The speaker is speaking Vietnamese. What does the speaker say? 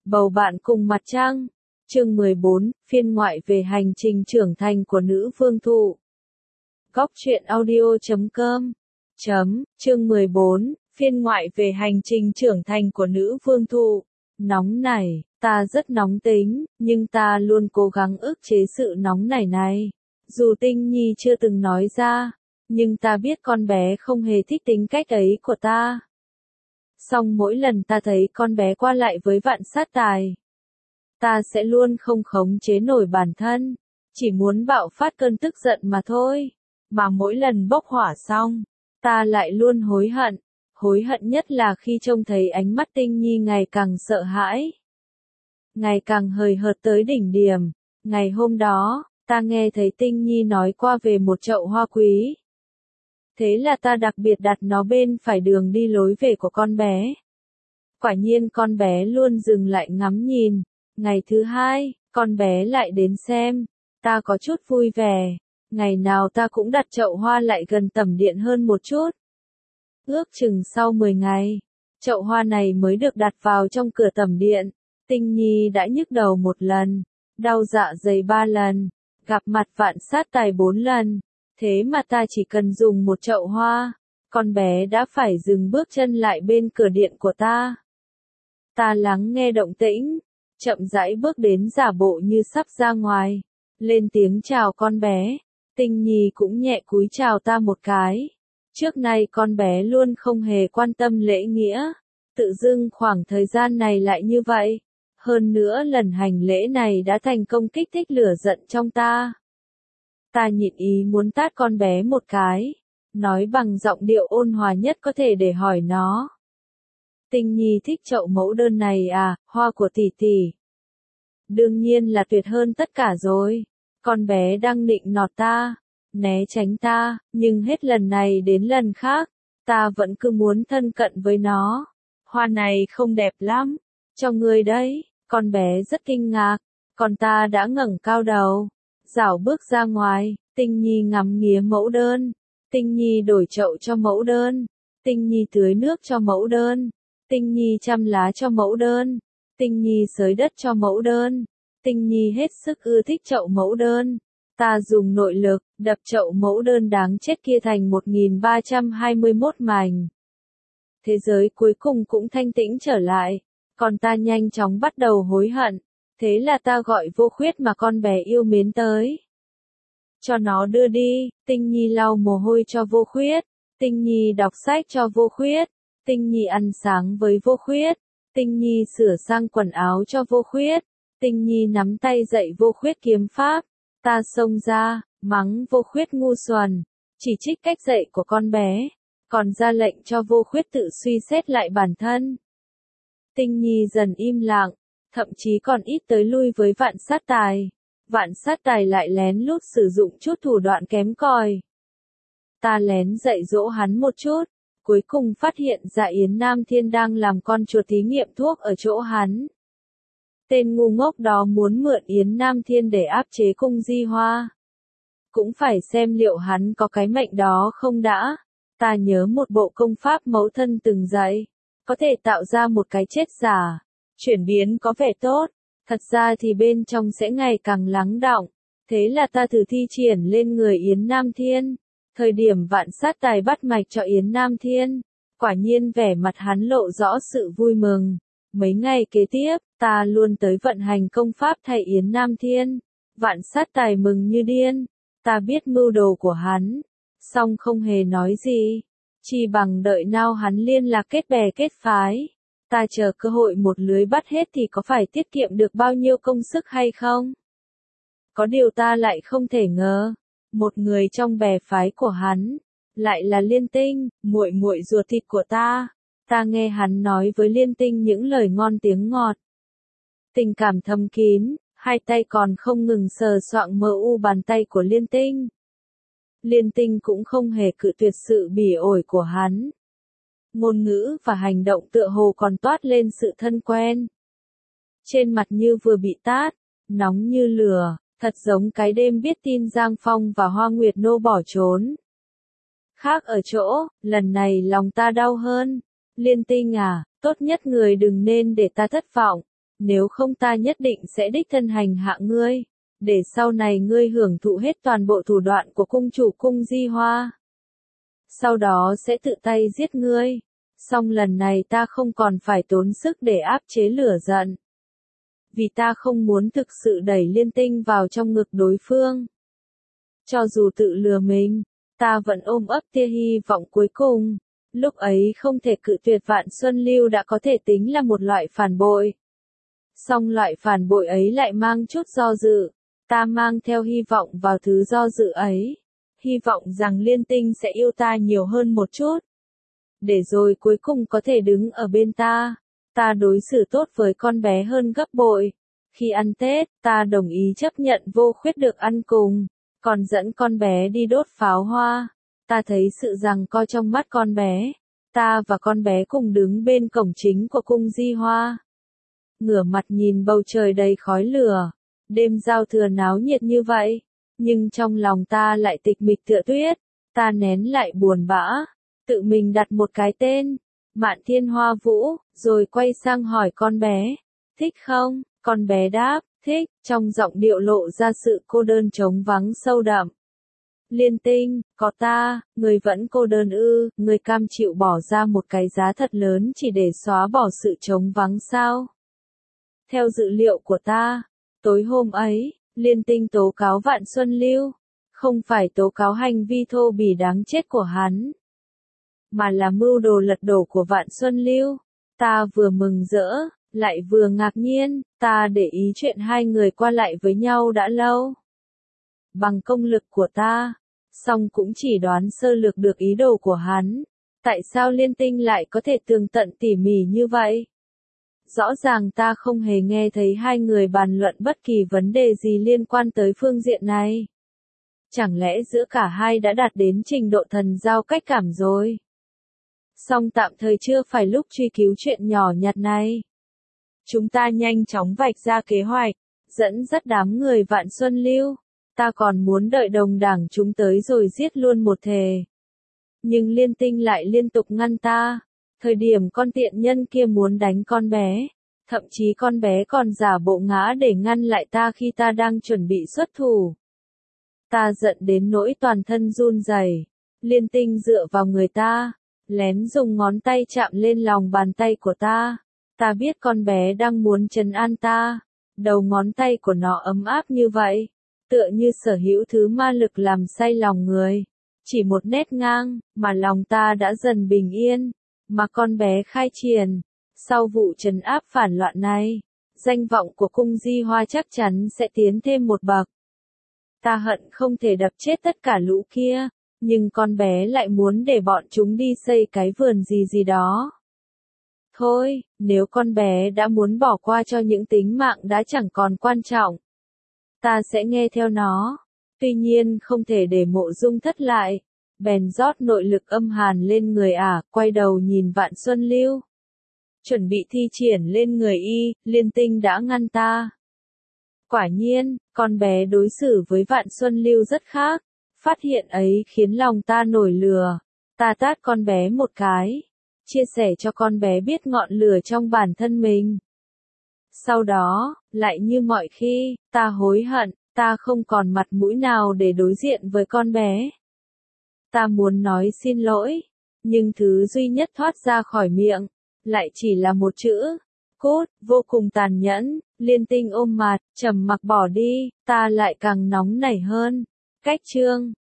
Bầu bạn cùng mặt trăng. Chương 14, phiên ngoại về hành trình trưởng thành của nữ vương thụ. Góc truyện audio.com. Chương 14, phiên ngoại về hành trình trưởng thành của nữ vương thụ. Nóng nảy, ta rất nóng tính, nhưng ta luôn cố gắng ức chế sự nóng nảy này. Dù Tinh Nhi chưa từng nói ra, nhưng ta biết con bé không hề thích tính cách ấy của ta. Song mỗi lần ta thấy con bé qua lại với Vạn Sát Tài, ta sẽ luôn không khống chế nổi bản thân, chỉ muốn bạo phát cơn tức giận mà thôi. Mà mỗi lần bốc hỏa xong, ta lại luôn hối hận nhất là khi trông thấy ánh mắt Tinh Nhi ngày càng sợ hãi, ngày càng hời hợt tới đỉnh điểm. Ngày hôm đó, ta nghe thấy Tinh Nhi nói qua về một chậu hoa quý. Thế là ta đặc biệt đặt nó bên phải đường đi lối về của con bé. Quả nhiên con bé luôn dừng lại ngắm nhìn. Ngày thứ hai, con bé lại đến xem. Ta có chút vui vẻ. Ngày nào ta cũng đặt chậu hoa lại gần tẩm điện hơn một chút. Ước chừng sau 10 ngày, chậu hoa này mới được đặt vào trong cửa tẩm điện. Tinh Nhi đã nhức đầu 1 lần, đau dạ dày 3 lần, gặp mặt Vạn Sát Tài 4 lần. Thế mà ta chỉ cần dùng một chậu hoa, con bé đã phải dừng bước chân lại bên cửa điện của ta. Ta lắng nghe động tĩnh, chậm rãi bước đến giả bộ như sắp ra ngoài, lên tiếng chào con bé. Tinh Nhi cũng nhẹ cúi chào ta một cái. Trước nay con bé luôn không hề quan tâm lễ nghĩa, tự dưng khoảng thời gian này lại như vậy. Hơn nữa lần hành lễ này đã thành công kích thích lửa giận trong ta. Ta nhịn ý muốn tát con bé một cái, nói bằng giọng điệu ôn hòa nhất có thể để hỏi nó. Tinh Nhi thích chậu mẫu đơn này à, hoa của tỷ tỷ? Đương nhiên là tuyệt hơn tất cả rồi. Con bé đang nịnh nọt ta, né tránh ta, nhưng hết lần này đến lần khác, ta vẫn cứ muốn thân cận với nó. Hoa này không đẹp lắm, cho ngươi đấy. Con bé rất kinh ngạc, còn ta đã ngẩng cao đầu, rảo bước ra ngoài. Tinh Nhi ngắm nghía mẫu đơn. Tinh Nhi đổi chậu cho mẫu đơn. Tinh Nhi tưới nước cho mẫu đơn. Tinh Nhi chăm lá cho mẫu đơn. Tinh Nhi xới đất cho mẫu đơn. Tinh Nhi hết sức ưa thích chậu mẫu đơn. Ta dùng nội lực, đập chậu mẫu đơn đáng chết kia thành 1321 mảnh. Thế giới cuối cùng cũng thanh tĩnh trở lại, còn ta nhanh chóng bắt đầu hối hận. Thế là ta gọi Vô Khuyết mà con bé yêu mến tới. Cho nó đưa đi. Tinh Nhi lau mồ hôi cho Vô Khuyết. Tinh Nhi đọc sách cho Vô Khuyết. Tinh Nhi ăn sáng với Vô Khuyết. Tinh Nhi sửa sang quần áo cho Vô Khuyết. Tinh Nhi nắm tay dạy Vô Khuyết kiếm pháp. Ta xông ra, mắng Vô Khuyết ngu xuẩn, chỉ trích cách dạy của con bé, còn ra lệnh cho Vô Khuyết tự suy xét lại bản thân. Tinh Nhi dần im lặng, thậm chí còn ít tới lui với Vạn Sát Tài. Vạn Sát Tài lại lén lút sử dụng chút thủ đoạn kém cỏi. Ta lén dạy dỗ hắn một chút, cuối cùng phát hiện ra Yến Nam Thiên đang làm con chuột thí nghiệm thuốc ở chỗ hắn. Tên ngu ngốc đó muốn mượn Yến Nam Thiên để áp chế Cung Di Hoa. Cũng phải xem liệu hắn có cái mệnh đó không đã. Ta nhớ một bộ công pháp mẫu thân từng dạy, có thể tạo ra một cái chết giả, chuyển biến có vẻ tốt, thật ra thì bên trong sẽ ngày càng lắng đọng. Thế là ta thử thi triển lên người Yến Nam Thiên. Thời điểm Vạn Sát Tài bắt mạch cho Yến Nam Thiên, quả nhiên vẻ mặt hắn lộ rõ sự vui mừng. Mấy ngày kế tiếp, ta luôn tới vận hành công pháp thay Yến Nam Thiên. Vạn Sát Tài mừng như điên. Ta biết mưu đồ của hắn, song không hề nói gì. Chỉ bằng đợi nào hắn liên lạc kết bè kết phái. Ta chờ cơ hội một lưới bắt hết thì có phải tiết kiệm được bao nhiêu công sức hay không? Có điều ta lại không thể ngờ, một người trong bè phái của hắn, lại là Liên Tinh, muội muội ruột thịt của ta. Ta nghe hắn nói với Liên Tinh những lời ngon tiếng ngọt. Tình cảm thâm kín, hai tay còn không ngừng sờ soạng mờ u bàn tay của Liên Tinh. Liên Tinh cũng không hề cự tuyệt sự bỉ ổi của hắn. Ngôn ngữ và hành động tựa hồ còn toát lên sự thân quen. Trên mặt như vừa bị tát, nóng như lửa, thật giống cái đêm biết tin Giang Phong và Hoa Nguyệt Nô bỏ trốn. Khác ở chỗ, lần này lòng ta đau hơn. Liên Tinh à, tốt nhất người đừng nên để ta thất vọng. nếu không ta nhất định sẽ đích thân hành hạ ngươi, để sau này ngươi hưởng thụ hết toàn bộ thủ đoạn của cung chủ cung Di Hoa. Sau đó sẽ tự tay giết ngươi. Song lần này ta không còn phải tốn sức để áp chế lửa giận. Vì ta không muốn thực sự đẩy Liên Tinh vào trong ngực đối phương. Cho dù tự lừa mình, ta vẫn ôm ấp tia hy vọng cuối cùng. Lúc ấy không thể cự tuyệt Vạn Xuân Lưu đã có thể tính là một loại phản bội. Song loại phản bội ấy lại mang chút do dự. Ta mang theo hy vọng vào thứ do dự ấy. Hy vọng rằng Liên Tinh sẽ yêu ta nhiều hơn một chút. Để rồi cuối cùng có thể đứng ở bên ta. Ta đối xử tốt với con bé hơn gấp bội. Khi ăn Tết, ta đồng ý chấp nhận Vô Khuyết được ăn cùng. Còn dẫn con bé đi đốt pháo hoa. Ta thấy sự giằng co trong mắt con bé. Ta và con bé cùng đứng bên cổng chính của cung Di Hoa. Ngửa mặt nhìn bầu trời đầy khói lửa. Đêm giao thừa náo nhiệt như vậy. Nhưng trong lòng ta lại tịch mịch tựa tuyết. Ta nén lại buồn bã. Tự mình đặt một cái tên. Mạn Thiên Hoa Vũ. Rồi quay sang hỏi con bé. Thích không? Con bé đáp. Thích. Trong giọng điệu lộ ra sự cô đơn trống vắng sâu đậm. Liên Tinh, có ta, người vẫn cô đơn ư, người cam chịu bỏ ra một cái giá thật lớn chỉ để xóa bỏ sự trống vắng sao? Theo dữ liệu của ta, tối hôm ấy, Liên Tinh tố cáo Vạn Xuân Lưu, không phải tố cáo hành vi thô bỉ đáng chết của hắn, mà là mưu đồ lật đổ của Vạn Xuân Lưu. Ta vừa mừng rỡ, lại vừa ngạc nhiên, ta để ý chuyện hai người qua lại với nhau đã lâu. Bằng công lực của ta, song cũng chỉ đoán sơ lược được ý đồ của hắn. Tại sao Liên Tinh lại có thể tường tận tỉ mỉ như vậy? Rõ ràng ta không hề nghe thấy hai người bàn luận bất kỳ vấn đề gì liên quan tới phương diện này. Chẳng lẽ giữa cả hai đã đạt đến trình độ thần giao cách cảm rồi? Song tạm thời chưa phải lúc truy cứu chuyện nhỏ nhặt này. Chúng ta nhanh chóng vạch ra kế hoạch, dẫn dắt đám người Vạn Xuân Lưu. Ta còn muốn đợi đồng đảng chúng tới rồi giết luôn một thề. Nhưng Liên Tinh lại liên tục ngăn ta. Thời điểm con tiện nhân kia muốn đánh con bé. Thậm chí con bé còn giả bộ ngã để ngăn lại ta khi ta đang chuẩn bị xuất thủ. Ta giận đến nỗi toàn thân run rẩy. Liên Tinh dựa vào người ta. Lén dùng ngón tay chạm lên lòng bàn tay của ta. Ta biết con bé đang muốn trấn an ta. Đầu ngón tay của nó ấm áp như vậy. Tựa như sở hữu thứ ma lực làm say lòng người. Chỉ một nét ngang, mà lòng ta đã dần bình yên. Mà con bé khai triển. Sau vụ trấn áp phản loạn này, danh vọng của cung Di Hoa chắc chắn sẽ tiến thêm một bậc. Ta hận không thể đập chết tất cả lũ kia. Nhưng con bé lại muốn để bọn chúng đi xây cái vườn gì gì đó. Thôi, nếu con bé đã muốn bỏ qua cho những tính mạng đã chẳng còn quan trọng, ta sẽ nghe theo nó. Tuy nhiên không thể để Mộ Dung thất lại. Bèn rót nội lực âm hàn lên người ả, quay đầu nhìn Vạn Xuân Lưu. Chuẩn bị thi triển lên người y, Liên Tinh đã ngăn ta. Quả nhiên, con bé đối xử với Vạn Xuân Lưu rất khác. Phát hiện ấy khiến lòng ta nổi lửa. Ta tát con bé một cái. Chia sẻ cho con bé biết ngọn lửa trong bản thân mình. Sau đó, lại như mọi khi, ta hối hận, ta không còn mặt mũi nào để đối diện với con bé. Ta muốn nói xin lỗi, nhưng thứ duy nhất thoát ra khỏi miệng, lại chỉ là một chữ. Cút, vô cùng tàn nhẫn. Liên Tinh ôm mặt, trầm mặc bỏ đi, ta lại càng nóng nảy hơn. Cách chương